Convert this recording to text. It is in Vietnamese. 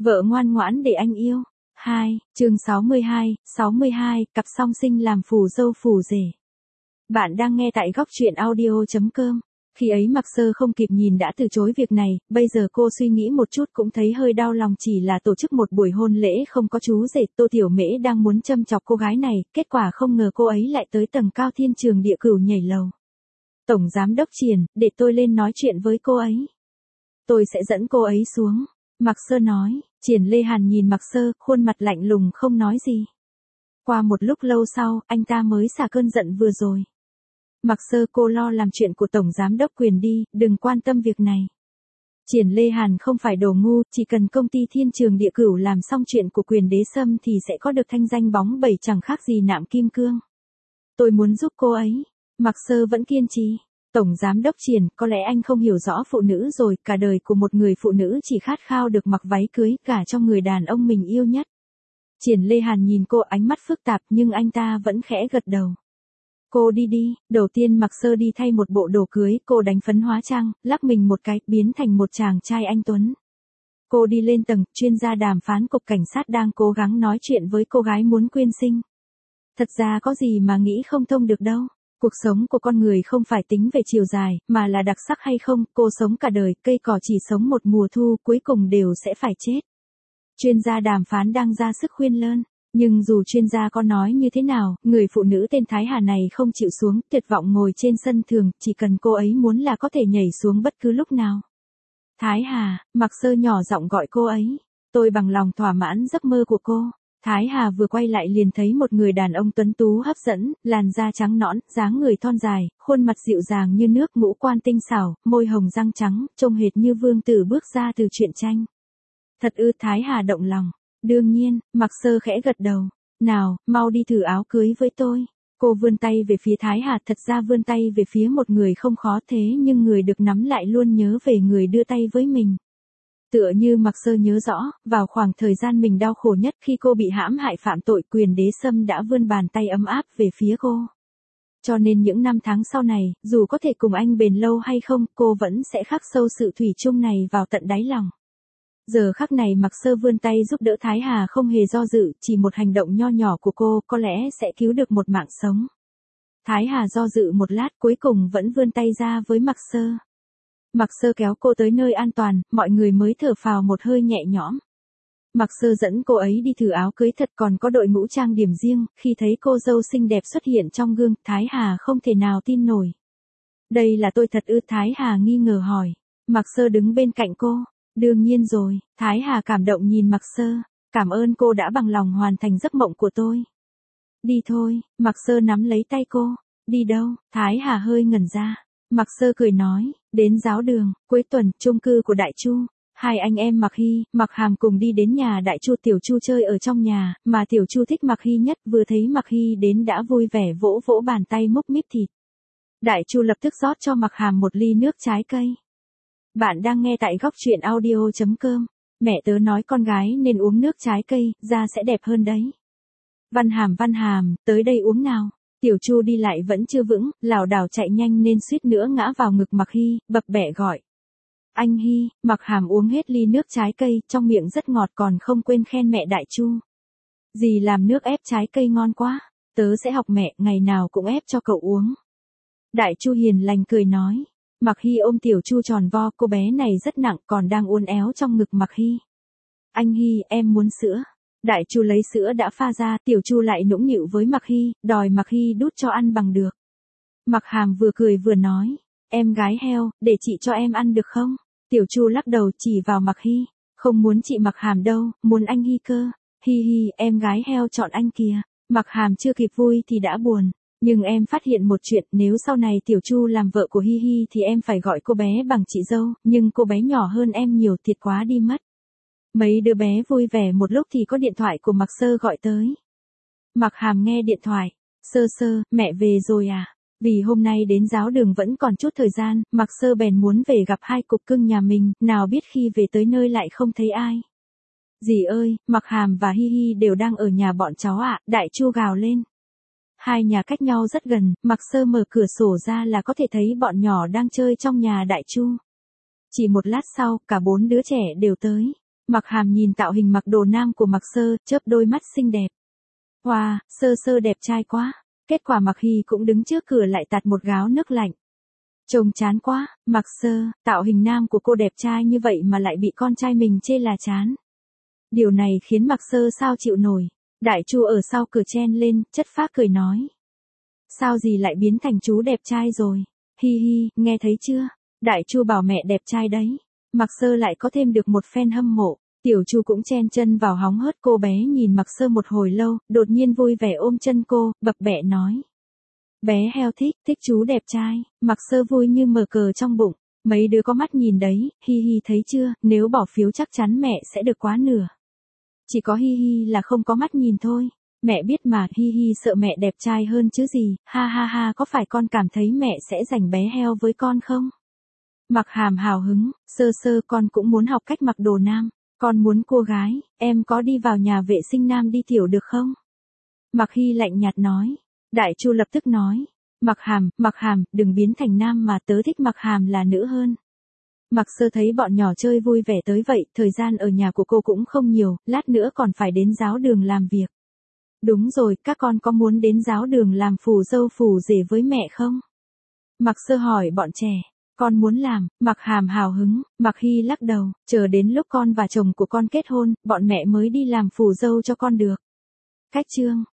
Vợ ngoan ngoãn để anh yêu. 2, chương 62, cặp song sinh làm phù dâu phù rể. Bạn đang nghe tại góc truyện audio.com. Khi ấy Mạc Sơ không kịp nhìn đã từ chối việc này, bây giờ cô suy nghĩ một chút cũng thấy hơi đau lòng, chỉ là tổ chức một buổi hôn lễ không có chú rể. Tô Tiểu Mễ đang muốn châm chọc cô gái này, kết quả không ngờ cô ấy lại tới tầng cao thiên trường địa cửu nhảy lầu. Tổng giám đốc Triển, để tôi lên nói chuyện với cô ấy. Tôi sẽ dẫn cô ấy xuống. Mạc Sơ nói. Triển Lê Hàn nhìn Mạc Sơ, khuôn mặt lạnh lùng không nói gì. Qua một lúc lâu sau, anh ta mới xả cơn giận vừa rồi. Mạc Sơ, cô lo làm chuyện của Tổng Giám đốc Quyền đi, đừng quan tâm việc này. Triển Lê Hàn không phải đồ ngu, chỉ cần công ty Thiên Trường Địa Cửu làm xong chuyện của Quyền Đế Sâm thì sẽ có được thanh danh bóng bẩy chẳng khác gì nạm kim cương. Tôi muốn giúp cô ấy. Mạc Sơ vẫn kiên trì. Tổng Giám đốc Triển, có lẽ anh không hiểu rõ phụ nữ rồi, cả đời của một người phụ nữ chỉ khát khao được mặc váy cưới cả cho người đàn ông mình yêu nhất. Triển Lê Hàn nhìn cô, ánh mắt phức tạp nhưng anh ta vẫn khẽ gật đầu. Cô đi đi. Đầu tiên Mạc Sơ đi thay một bộ đồ cưới, cô đánh phấn hóa trang, lắc mình một cái, biến thành một chàng trai anh tuấn. Cô đi lên tầng, chuyên gia đàm phán cục cảnh sát đang cố gắng nói chuyện với cô gái muốn quyên sinh. Thật ra có gì mà nghĩ không thông được đâu. Cuộc sống của con người không phải tính về chiều dài, mà là đặc sắc hay không. Cô sống cả đời, cây cỏ chỉ sống một mùa thu, cuối cùng đều sẽ phải chết. Chuyên gia đàm phán đang ra sức khuyên lơn. Nhưng dù chuyên gia có nói như thế nào, người phụ nữ tên Thái Hà này không chịu xuống, tuyệt vọng ngồi trên sân thường, chỉ cần cô ấy muốn là có thể nhảy xuống bất cứ lúc nào. Thái Hà, Mạc Sơ nhỏ giọng gọi cô ấy. Tôi bằng lòng thỏa mãn giấc mơ của cô. Thái Hà vừa quay lại liền thấy một người đàn ông tuấn tú hấp dẫn, làn da trắng nõn, dáng người thon dài, khuôn mặt dịu dàng như nước, ngũ quan tinh xảo, môi hồng răng trắng, trông hệt như vương tử bước ra từ truyện tranh. Thật ư? Thái Hà động lòng. Đương nhiên, Mạc Sơ khẽ gật đầu. Nào, mau đi thử áo cưới với tôi. Cô vươn tay về phía Thái Hà, thật ra vươn tay về phía một người không khó thế nhưng người được nắm lại luôn nhớ về người đưa tay với mình. Tựa như Mạc Sơ nhớ rõ, vào khoảng thời gian mình đau khổ nhất khi cô bị hãm hại phạm tội, Quyền Đế Sâm đã vươn bàn tay ấm áp về phía cô. Cho nên những năm tháng sau này, dù có thể cùng anh bền lâu hay không, cô vẫn sẽ khắc sâu sự thủy chung này vào tận đáy lòng. Giờ khắc này Mạc Sơ vươn tay giúp đỡ Thái Hà không hề do dự, chỉ một hành động nho nhỏ của cô có lẽ sẽ cứu được một mạng sống. Thái Hà do dự một lát, cuối cùng vẫn vươn tay ra với Mạc Sơ. Mạc Sơ kéo cô tới nơi an toàn, mọi người mới thở phào một hơi nhẹ nhõm. Mạc Sơ dẫn cô ấy đi thử áo cưới thật, còn có đội ngũ trang điểm riêng. Khi thấy cô dâu xinh đẹp xuất hiện trong gương, Thái Hà không thể nào tin nổi. Đây là tôi thật ư? Thái Hà nghi ngờ hỏi. Mạc Sơ đứng bên cạnh cô. Đương nhiên rồi. Thái Hà cảm động nhìn Mạc Sơ. Cảm ơn cô đã bằng lòng hoàn thành giấc mộng của tôi. Đi thôi. Mạc Sơ nắm lấy tay cô. Đi đâu? Thái Hà hơi ngẩn ra. Mạc Sơ cười nói, đến giáo đường. Cuối tuần, chung cư của Đại Chu. Hai anh em Mạc Hy, Mạc Hàm cùng đi đến nhà Đại Chu. Tiểu Chu chơi ở trong nhà, mà Tiểu Chu thích Mạc Hy nhất, vừa thấy Mạc Hy đến đã vui vẻ vỗ vỗ bàn tay múc míp thịt. Đại Chu lập tức rót cho Mạc Hàm một ly nước trái cây. Bạn đang nghe tại góc truyện audio.com. Mẹ tớ nói con gái nên uống nước trái cây, da sẽ đẹp hơn đấy. Văn Hàm, tới đây uống nào. Tiểu Chu đi lại vẫn chưa vững, lảo đảo chạy nhanh nên suýt nữa ngã vào ngực Mạc Hy, bập bẹ gọi. Anh Hy. Mạc Hàm uống hết ly nước trái cây, trong miệng rất ngọt còn không quên khen mẹ Đại Chu. Dì làm nước ép trái cây ngon quá, tớ sẽ học mẹ, ngày nào cũng ép cho cậu uống. Đại Chu hiền lành cười nói. Mạc Hy ôm Tiểu Chu tròn vo, cô bé này rất nặng còn đang uốn éo trong ngực Mạc Hy. Anh Hy, em muốn sữa. Đại Chu lấy sữa đã pha ra, Tiểu Chu lại nũng nịu với Mạc Hy, đòi Mạc Hy đút cho ăn bằng được. Mạc Hàm vừa cười vừa nói, em gái heo, để chị cho em ăn được không? Tiểu Chu lắc đầu chỉ vào Mạc Hy, không muốn chị Mạc Hàm đâu, muốn anh Hy cơ. Hi hi, em gái heo chọn anh kìa. Mạc Hàm chưa kịp vui thì đã buồn. Nhưng em phát hiện một chuyện, nếu sau này Tiểu Chu làm vợ của Hi Hi thì em phải gọi cô bé bằng chị dâu, nhưng cô bé nhỏ hơn em nhiều, thiệt quá đi mất. Mấy đứa bé vui vẻ một lúc thì có điện thoại của Mạc Sơ gọi tới. Mạc Hàm nghe điện thoại. Sơ, mẹ về rồi à? Vì hôm nay đến giáo đường vẫn còn chút thời gian, Mạc Sơ bèn muốn về gặp hai cục cưng nhà mình, nào biết khi về tới nơi lại không thấy ai. Dì ơi, Mạc Hàm và Hi Hi đều đang ở nhà bọn cháu ạ. Đại Chu gào lên. Hai nhà cách nhau rất gần, Mạc Sơ mở cửa sổ ra là có thể thấy bọn nhỏ đang chơi trong nhà Đại Chu. Chỉ một lát sau, cả bốn đứa trẻ đều tới. Mặc Hàm nhìn tạo hình mặc đồ nam của Mặc Sơ, chớp đôi mắt xinh đẹp. Wow, Sơ Sơ đẹp trai quá. Kết quả Mặc Hy cũng đứng trước cửa lại tạt một gáo nước lạnh. Trông chán quá, Mặc Sơ, tạo hình nam của cô đẹp trai như vậy mà lại bị con trai mình chê là chán. Điều này khiến Mặc Sơ sao chịu nổi. Đại Chu ở sau cửa chen lên, chất phác cười nói. Sao gì lại biến thành chú đẹp trai rồi? Hi hi, nghe thấy chưa? Đại Chu bảo mẹ đẹp trai đấy. Mặc Sơ lại có thêm được một fan hâm mộ. Tiểu Chu cũng chen chân vào hóng hớt, cô bé nhìn Mặc Sơ một hồi lâu, đột nhiên vui vẻ ôm chân cô, bập bẹ nói. Bé heo thích chú đẹp trai. Mặc Sơ vui như mở cờ trong bụng. Mấy đứa có mắt nhìn đấy, hi hi thấy chưa, nếu bỏ phiếu chắc chắn mẹ sẽ được quá nửa. Chỉ có hi hi là không có mắt nhìn thôi. Mẹ biết mà, hi hi sợ mẹ đẹp trai hơn chứ gì, ha ha ha, có phải con cảm thấy mẹ sẽ giành bé heo với con không? Mặc Hàm hào hứng, Sơ Sơ con cũng muốn học cách mặc đồ nam, con muốn cô gái, em có đi vào nhà vệ sinh nam đi tiểu được không? Mặc Hy lạnh nhạt nói. Đại Chu lập tức nói. Mặc Hàm, đừng biến thành nam mà, tớ thích Mặc Hàm là nữ hơn. Mặc Sơ thấy bọn nhỏ chơi vui vẻ tới vậy, thời gian ở nhà của cô cũng không nhiều, lát nữa còn phải đến giáo đường làm việc. Đúng rồi, các con có muốn đến giáo đường làm phù dâu phù rể với mẹ không? Mặc Sơ hỏi bọn trẻ. Con muốn làm. Mặc Hàm hào hứng. Mặc Hy lắc đầu, chờ đến lúc con và chồng của con kết hôn, bọn mẹ mới đi làm phù dâu cho con được. Cách chương